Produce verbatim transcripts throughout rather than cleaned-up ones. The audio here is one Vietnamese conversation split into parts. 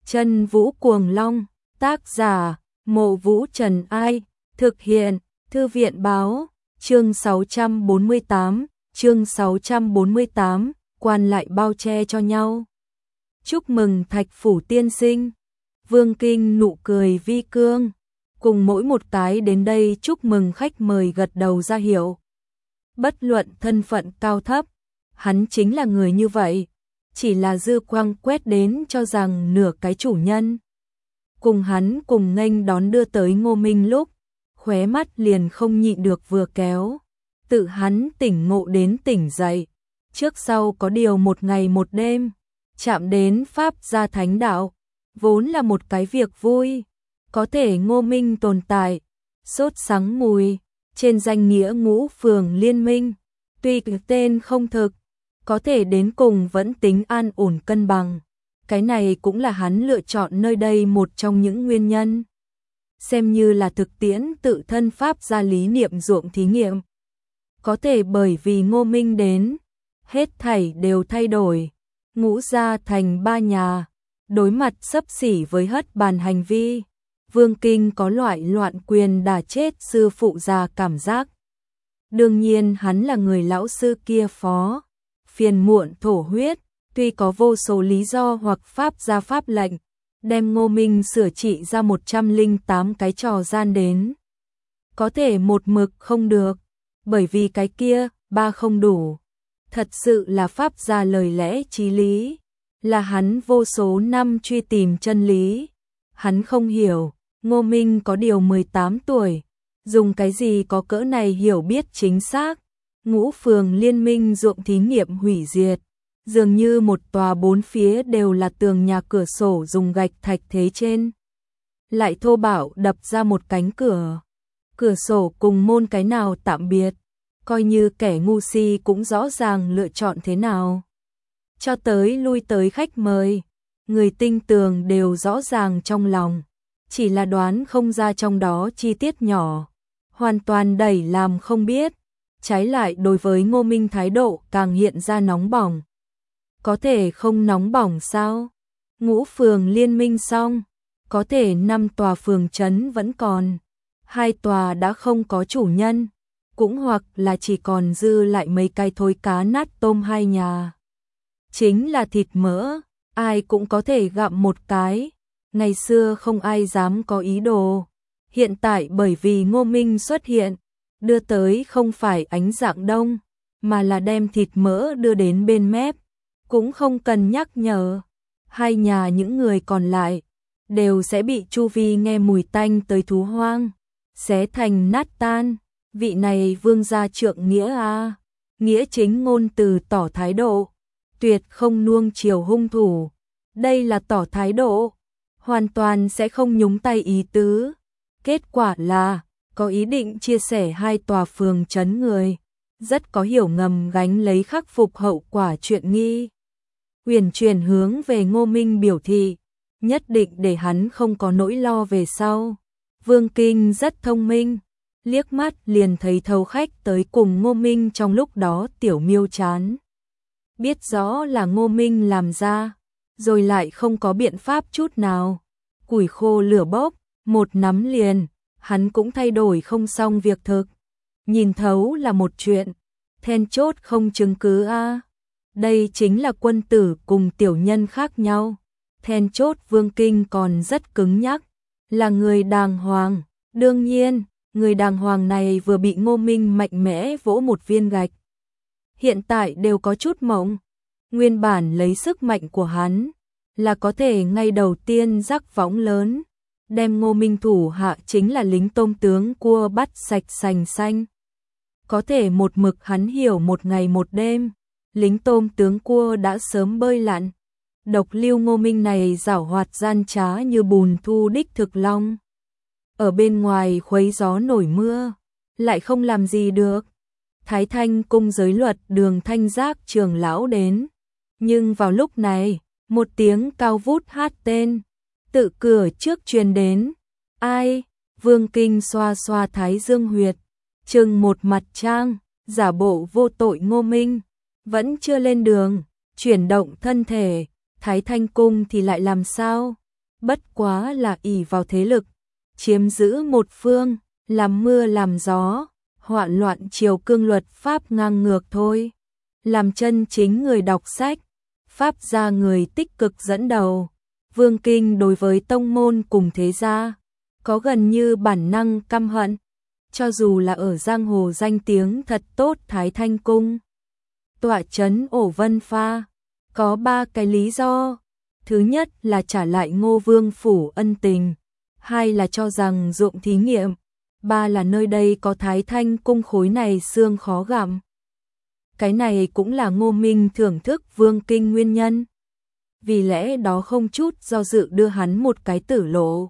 Chân Vũ Cuồng Long, tác giả, Mộ Vũ Trần Ai, thực hiện, Thư viện báo, chương sáu trăm bốn mươi tám, chương sáu trăm bốn mươi tám, quan lại bao che cho nhau. Chúc mừng Thạch Phủ tiên sinh. Vương Kinh nụ cười vi cương, cùng mỗi một cái đến đây chúc mừng khách mời gật đầu ra hiệu. Bất luận thân phận cao thấp, hắn chính là người như vậy, chỉ là dư quang quét đến cho rằng nửa cái chủ nhân. Cùng hắn cùng nghênh đón đưa tới Ngô Minh lúc, khóe mắt liền không nhịn được vừa kéo. Tự hắn tỉnh ngộ đến tỉnh dậy, trước sau có điều một ngày một đêm, chạm đến Pháp gia thánh đạo, vốn là một cái việc vui. Có thể Ngô Minh tồn tại, sốt sắng mùi, trên danh nghĩa ngũ phường liên minh, tuy tên không thực, có thể đến cùng vẫn tính an ổn cân bằng. Cái này cũng là hắn lựa chọn nơi đây một trong những nguyên nhân. Xem như là thực tiễn tự thân Pháp gia lý niệm ruộng thí nghiệm. Có thể bởi vì Ngô Minh đến, hết thảy đều thay đổi, ngũ gia thành ba nhà, đối mặt xấp xỉ với hất bàn hành vi. Vương Kinh có loại loạn quyền đả chết sư phụ già cảm giác. Đương nhiên hắn là người lão sư kia phó, phiền muộn thổ huyết, tuy có vô số lý do hoặc Pháp gia pháp lệnh, đem Ngô Minh sửa trị ra một trăm lẻ tám cái trò gian đến. Có thể một mực không được, bởi vì cái kia, ba không đủ. Thật sự là Pháp gia lời lẽ chí lý, là hắn vô số năm truy tìm chân lý. Hắn không hiểu, Ngô Minh có điều mười tám tuổi, dùng cái gì có cỡ này hiểu biết chính xác. Ngũ phường liên minh ruộng thí nghiệm hủy diệt, dường như một tòa bốn phía đều là tường nhà cửa sổ dùng gạch thạch thế trên. Lại thô bạo đập ra một cánh cửa, cửa sổ cùng môn cái nào tạm biệt, coi như kẻ ngu si cũng rõ ràng lựa chọn thế nào. Cho tới lui tới khách mời, người tinh tường đều rõ ràng trong lòng, chỉ là đoán không ra trong đó chi tiết nhỏ, hoàn toàn đẩy làm không biết. Trái lại đối với Ngô Minh thái độ càng hiện ra nóng bỏng. Có thể không nóng bỏng sao? Ngũ phường liên minh xong, có thể năm tòa phường trấn vẫn còn, hai tòa đã không có chủ nhân, cũng hoặc là chỉ còn dư lại mấy cái thối cá nát tôm hai nhà. Chính là thịt mỡ, ai cũng có thể gặm một cái, ngày xưa không ai dám có ý đồ. Hiện tại bởi vì Ngô Minh xuất hiện, đưa tới không phải ánh dạng đông, mà là đem thịt mỡ đưa đến bên mép, cũng không cần nhắc nhở. Hai nhà những người còn lại, đều sẽ bị chu vi nghe mùi tanh tới thú hoang, xé thành nát tan. Vị này vương gia trượng nghĩa à, nghĩa chính ngôn từ tỏ thái độ, tuyệt không nuông chiều hung thủ. Đây là tỏ thái độ, hoàn toàn sẽ không nhúng tay ý tứ. Kết quả là, có ý định chia sẻ hai tòa phường trấn người, rất có hiểu ngầm gánh lấy khắc phục hậu quả chuyện nghi. Huyền truyền hướng về Ngô Minh biểu thị, nhất định để hắn không có nỗi lo về sau. Vương Kinh rất thông minh, liếc mắt liền thấy thâu khách tới cùng Ngô Minh trong lúc đó tiểu miêu chán. Biết rõ là Ngô Minh làm ra, rồi lại không có biện pháp chút nào. Củi khô lửa bốc, một nắm liền. Hắn cũng thay đổi không xong việc thực. Nhìn thấu là một chuyện, then chốt không chứng cứ a. À. Đây chính là quân tử cùng tiểu nhân khác nhau. Then chốt Vương Kinh còn rất cứng nhắc, là người đàng hoàng. Đương nhiên, người đàng hoàng này vừa bị Ngô Minh mạnh mẽ vỗ một viên gạch. Hiện tại đều có chút mộng. Nguyên bản lấy sức mạnh của hắn, là có thể ngay đầu tiên rắc võng lớn. Đem Ngô Minh thủ hạ chính là lính tôm tướng cua bắt sạch sành xanh. Có thể một mực hắn hiểu một ngày một đêm, lính tôm tướng cua đã sớm bơi lặn. Độc lưu Ngô Minh này giảo hoạt gian trá như bùn thu đích thực long. Ở bên ngoài khuấy gió nổi mưa, lại không làm gì được. Thái Thanh cung giới luật Đường Thanh Giác trưởng lão đến. Nhưng vào lúc này, một tiếng cao vút hát tên tự cửa trước truyền đến. Ai? Vương Kinh xoa xoa thái dương huyệt, trừng một mặt trang, giả bộ vô tội Ngô Minh, vẫn chưa lên đường, chuyển động thân thể, Thái Thanh cung thì lại làm sao? bất quá là ỷ vào thế lực, chiếm giữ một phương, làm mưa làm gió, hoạn loạn triều cương luật pháp ngang ngược thôi. Làm chân chính người đọc sách, pháp gia người tích cực dẫn đầu, Vương Kinh đối với tông môn cùng thế gia, có gần như bản năng căm hận, cho dù là ở giang hồ danh tiếng thật tốt Thái Thanh Cung. Tọa trấn ổ Vân Pha, có ba cái lý do. Thứ nhất là trả lại Ngô Vương phủ ân tình, hai là cho rằng dụng thí nghiệm, ba là nơi đây có Thái Thanh Cung khối này xương khó gặm. Cái này cũng là Ngô Minh thưởng thức Vương Kinh nguyên nhân. Vì lẽ đó không chút do dự đưa hắn một cái tử lộ.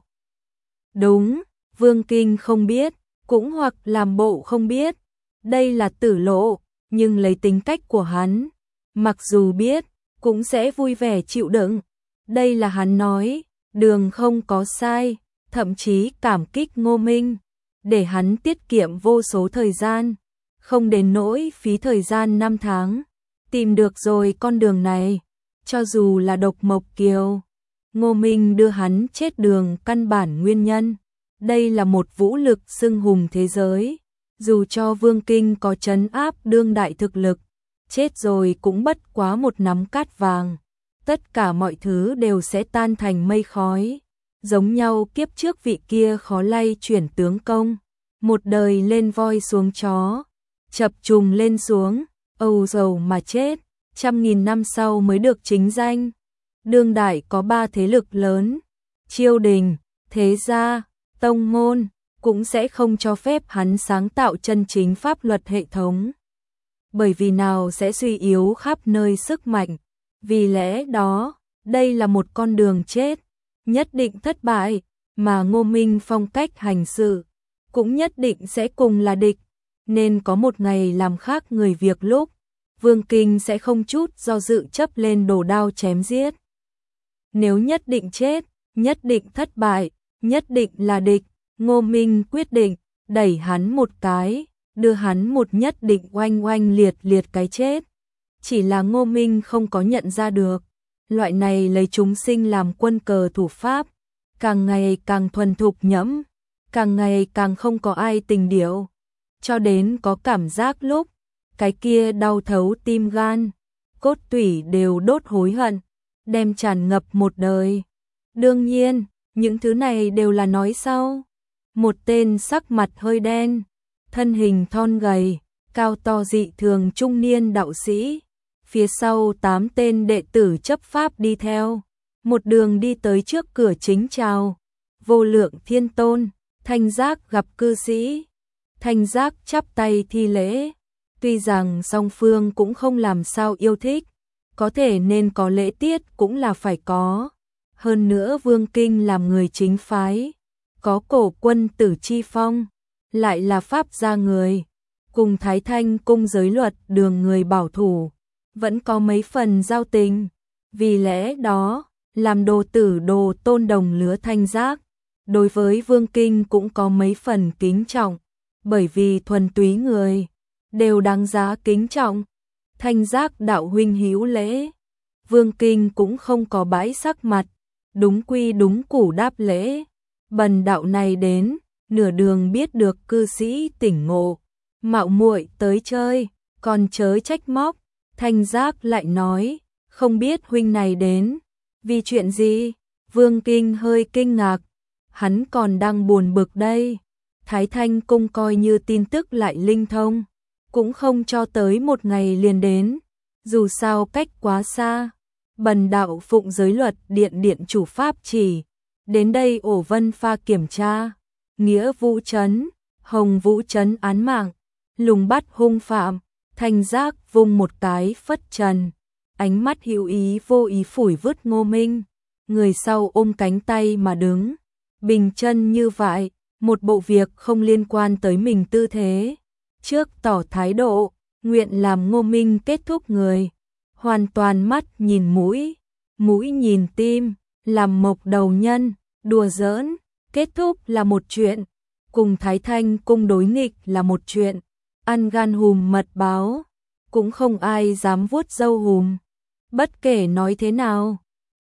Đúng, Vương Kinh không biết, cũng hoặc làm bộ không biết, đây là tử lộ, nhưng lấy tính cách của hắn, mặc dù biết, cũng sẽ vui vẻ chịu đựng. Đây là hắn nói, đường không có sai, thậm chí cảm kích Ngô Minh, để hắn tiết kiệm vô số thời gian, không đến nỗi phí thời gian năm tháng, tìm được rồi con đường này, cho dù là độc mộc kiều. Ngô Minh đưa hắn chết đường căn bản nguyên nhân, đây là một vũ lực xưng hùng thế giới, dù cho Vương Kinh có trấn áp đương đại thực lực, chết rồi cũng bất quá một nắm cát vàng. Tất cả mọi thứ đều sẽ tan thành mây khói, giống nhau kiếp trước vị kia khó lay chuyển tướng công, một đời lên voi xuống chó, chập trùng lên xuống, âu dầu mà chết, trăm nghìn năm sau mới được chính danh. Đương đại có ba thế lực lớn, triều đình, thế gia, tông môn, cũng sẽ không cho phép hắn sáng tạo chân chính pháp luật hệ thống. Bởi vì nào sẽ suy yếu khắp nơi sức mạnh. Vì lẽ đó, đây là một con đường chết, nhất định thất bại, mà Ngô Minh phong cách hành sự, cũng nhất định sẽ cùng là địch, nên có một ngày làm khác người việc lúc, Vương Kinh sẽ không chút do dự chấp lên đồ đao chém giết. Nếu nhất định chết, nhất định thất bại, nhất định là địch, Ngô Minh quyết định, đẩy hắn một cái, đưa hắn một nhất định oanh oanh liệt liệt cái chết. Chỉ là Ngô Minh không có nhận ra được, loại này lấy chúng sinh làm quân cờ thủ pháp, càng ngày càng thuần thục nhẫm, càng ngày càng không có ai tình điệu, cho đến có cảm giác lúc, cái kia đau thấu tim gan, cốt tủy đều đốt hối hận, đem tràn ngập một đời. Đương nhiên, những thứ này đều là nói sau. Một tên sắc mặt hơi đen, thân hình thon gầy, cao to dị thường trung niên đạo sĩ, phía sau tám tên đệ tử chấp pháp đi theo, một đường đi tới trước cửa chính chào. Vô Lượng Thiên Tôn, Thanh Giác gặp cư sĩ. Thanh Giác chắp tay thi lễ, tuy rằng song phương cũng không làm sao yêu thích, có thể nên có lễ tiết cũng là phải có. Hơn nữa Vương Kinh làm người chính phái, có cổ quân tử chi phong, lại là pháp gia người, cùng Thái Thanh Cung giới luật đường người bảo thủ, vẫn có mấy phần giao tình. Vì lẽ đó, làm đồ tử đồ tôn đồng lứa Thanh Giác, đối với Vương Kinh cũng có mấy phần kính trọng, bởi vì thuần túy người, đều đáng giá kính trọng. Thanh Giác đạo huynh hữu lễ, Vương Kinh cũng không có bãi sắc mặt, đúng quy đúng củ đáp lễ. Bần đạo này đến, nửa đường biết được cư sĩ tỉnh ngộ, mạo muội tới chơi, còn chớ trách móc. Thanh Giác lại nói, không biết huynh này đến, vì chuyện gì? Vương Kinh hơi kinh ngạc, hắn còn đang buồn bực đây. Thái Thanh Cung coi như tin tức lại linh thông, cũng không cho tới một ngày liền đến, dù sao cách quá xa. Bần đạo phụng giới luật điện điện chủ pháp chỉ, đến đây ổ Vân Pha kiểm tra, nghĩa Vũ Trấn, Hồng Vũ Trấn án mạng, lùng bắt hung phạm. Thanh Giác vung một cái phất trần, ánh mắt hữu ý vô ý phủi vứt Ngô Minh, người sau ôm cánh tay mà đứng, bình chân như vậy, một bộ việc không liên quan tới mình tư thế, trước tỏ thái độ, nguyện làm Ngô Minh kết thúc người, hoàn toàn mắt nhìn mũi, mũi nhìn tim, làm mộc đầu nhân, đùa giỡn, kết thúc là một chuyện, cùng Thái Thanh Cung đối nghịch là một chuyện. Ăn gan hùm mật báo, cũng không ai dám vuốt râu hùm. Bất kể nói thế nào,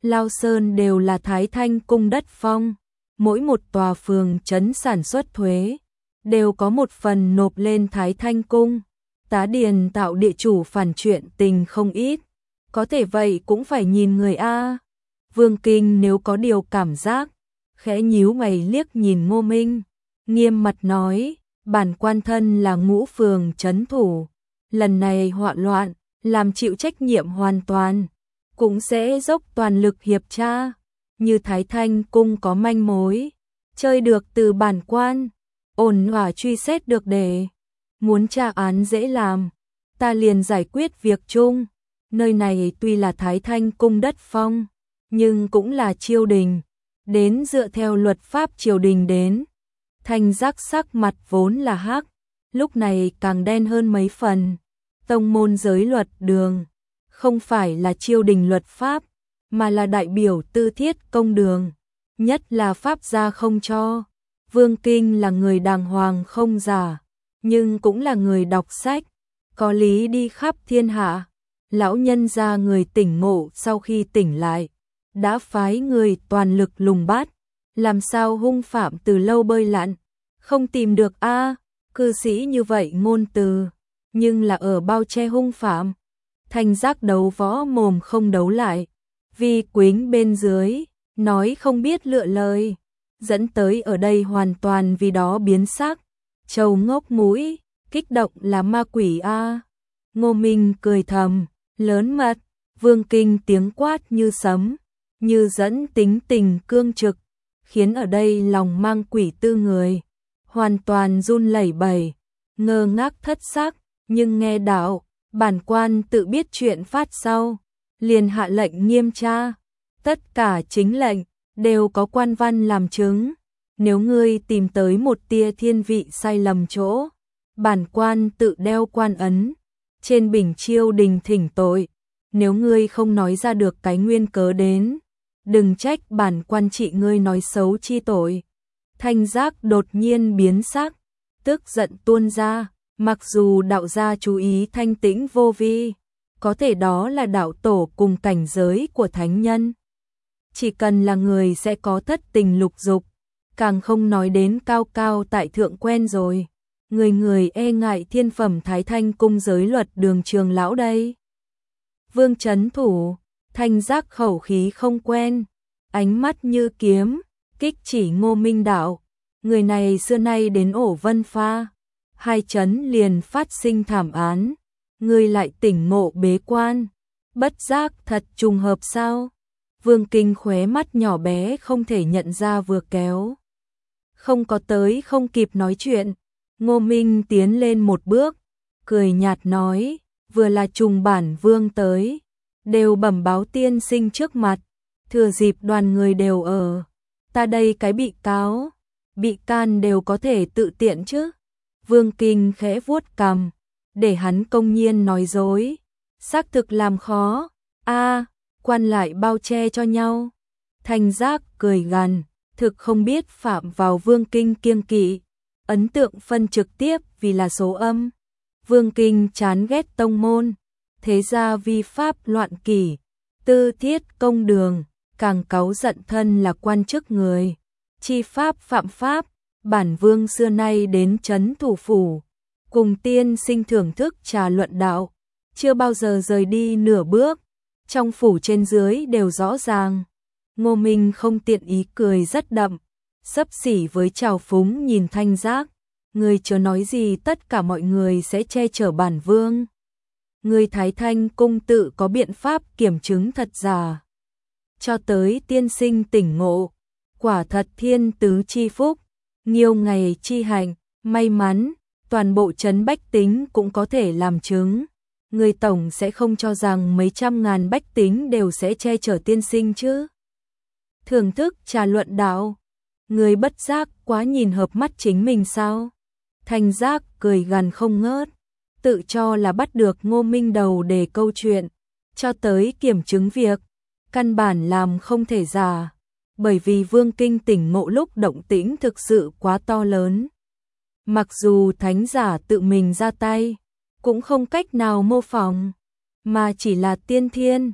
Lao Sơn đều là Thái Thanh cung đất phong, mỗi một tòa phường trấn sản xuất thuế đều có một phần nộp lên Thái Thanh cung. Tá Điền tạo địa chủ phản chuyện tình không ít, có thể vậy cũng phải nhìn người a. Vương Kinh nếu có điều cảm giác, khẽ nhíu mày liếc nhìn Ngô Minh, nghiêm mặt nói, bản quan thân là ngũ phường trấn thủ, lần này họa loạn, làm chịu trách nhiệm hoàn toàn, cũng sẽ dốc toàn lực hiệp tra, như Thái Thanh cung có manh mối, chơi được từ bản quan, ổn thỏa truy xét được để, muốn tra án dễ làm, ta liền giải quyết việc chung, nơi này tuy là Thái Thanh cung đất phong, nhưng cũng là triều đình, đến dựa theo luật pháp triều đình đến. Thanh Giác sắc mặt vốn là hắc, lúc này càng đen hơn mấy phần. Tông môn giới luật đường, không phải là triều đình luật pháp, mà là đại biểu tư thiết công đường, nhất là pháp gia không cho. Vương Kinh là người đàng hoàng không giả, nhưng cũng là người đọc sách, có lý đi khắp thiên hạ. Lão nhân gia người tỉnh ngộ sau khi tỉnh lại, đã phái người toàn lực lùng bắt, làm sao hung phạm từ lâu bơi lặn, không tìm được a. Cư sĩ như vậy ngôn từ, nhưng là ở bao che hung phạm. Thanh Giác đấu võ mồm không đấu lại, vì quính bên dưới, nói không biết lựa lời, dẫn tới ở đây hoàn toàn vì đó biến sắc. Châu ngốc mũi, kích động là ma quỷ a. Ngô Minh cười thầm, lớn mật. Vương Kinh tiếng quát như sấm, như dẫn tính tình cương trực, khiến ở đây lòng mang quỷ tư người, hoàn toàn run lẩy bẩy, ngơ ngác thất sắc, nhưng nghe đạo, bản quan tự biết chuyện phát sau, liền hạ lệnh nghiêm tra, tất cả chính lệnh, đều có quan văn làm chứng, nếu ngươi tìm tới một tia thiên vị sai lầm chỗ, bản quan tự đeo quan ấn, trên bình chiêu đình thỉnh tội, nếu ngươi không nói ra được cái nguyên cớ đến, đừng trách bản quan trị ngươi nói xấu chi tội. Thanh Giác đột nhiên biến sắc, tức giận tuôn ra, mặc dù đạo gia chú ý thanh tĩnh vô vi, có thể đó là đạo tổ cùng cảnh giới của thánh nhân. Chỉ cần là người sẽ có thất tình lục dục, càng không nói đến cao cao tại thượng quen rồi. Người người e ngại thiên phẩm Thái Thanh cung giới luật đường trường lão đây. Vương trấn thủ, Thanh Giác khẩu khí không quen, ánh mắt như kiếm, kích chỉ Ngô Minh đạo. Người này xưa nay đến ổ Vân Pha, hai trấn liền phát sinh thảm án, người lại tỉnh ngộ bế quan, bất giác thật trùng hợp sao? Vương Kinh khóe mắt nhỏ bé không thể nhận ra vừa kéo. Không có tới không kịp nói chuyện, Ngô Minh tiến lên một bước, cười nhạt nói, vừa là trùng bản vương tới, đều bẩm báo tiên sinh trước mặt, thừa dịp đoàn người đều ở, ta đây cái bị cáo, bị can đều có thể tự tiện chứ. Vương Kinh khẽ vuốt cằm, để hắn công nhiên nói dối, xác thực làm khó, a quan lại bao che cho nhau. Thanh Giác cười gằn, thực không biết phạm vào Vương Kinh kiêng kỵ, ấn tượng phân trực tiếp vì là số âm. Vương Kinh chán ghét tông môn, thế ra vi pháp loạn kỷ, tư thiết công đường, càng cáu giận thân là quan chức người, chi pháp phạm pháp, bản vương xưa nay đến trấn thủ phủ, cùng tiên sinh thưởng thức trà luận đạo, chưa bao giờ rời đi nửa bước, trong phủ trên dưới đều rõ ràng. Ngô Minh không tiện ý cười rất đậm, xấp xỉ với trào phúng nhìn Thanh Giác, người chớ nói gì tất cả mọi người sẽ che chở bản vương. Người Thái Thanh cung tự có biện pháp kiểm chứng thật giả. Cho tới tiên sinh tỉnh ngộ, quả thật thiên tứ chi phúc, nhiều ngày chi hành, may mắn, toàn bộ trấn bách tính cũng có thể làm chứng. Người tổng sẽ không cho rằng mấy trăm ngàn bách tính đều sẽ che chở tiên sinh chứ. Thưởng thức trà luận đạo, người bất giác quá nhìn hợp mắt chính mình sao? Thanh Giác cười gằn không ngớt, tự cho là bắt được Ngô Minh đầu để câu chuyện, cho tới kiểm chứng việc, căn bản làm không thể giả, bởi vì Vương Kinh tỉnh ngộ lúc động tĩnh thực sự quá to lớn. Mặc dù thánh giả tự mình ra tay, cũng không cách nào mô phỏng, mà chỉ là tiên thiên,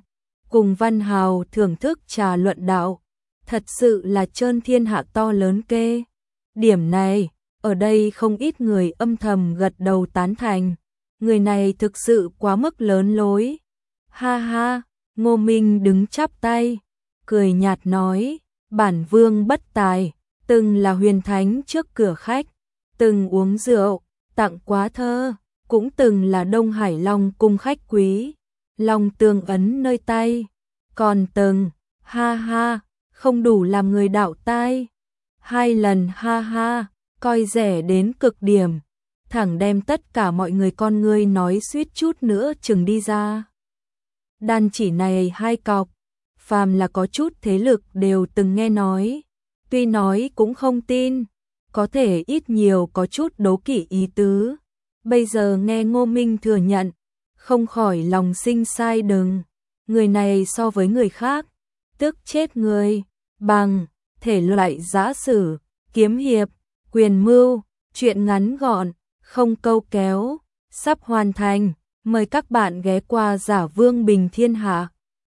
cùng Văn Hào thưởng thức trà luận đạo, thật sự là trơn thiên hạ to lớn kê. Điểm này, ở đây không ít người âm thầm gật đầu tán thành, người này thực sự quá mức lớn lối. Ha ha, Ngô Minh đứng chắp tay, cười nhạt nói, bản vương bất tài, từng là huyền thánh trước cửa khách, từng uống rượu, tặng quá thơ, cũng từng là Đông Hải Long cung khách quý, long tương ấn nơi tay, còn từng, ha ha, không đủ làm người đạo tai, hai lần ha ha, coi rẻ đến cực điểm, thẳng đem tất cả mọi người con ngươi nói suýt chút nữa chừng đi ra. Đàn chỉ này hai cọc, phàm là có chút thế lực đều từng nghe nói, tuy nói cũng không tin, có thể ít nhiều có chút đố kỵ ý tứ. Bây giờ nghe Ngô Minh thừa nhận, không khỏi lòng sinh sai đừng, người này so với người khác, tức chết người, bằng, thể loại giã sử, kiếm hiệp, quyền mưu, chuyện ngắn gọn, không câu kéo, sắp hoàn thành, mời các bạn ghé qua Giả Vương Bình Thiên Hạ.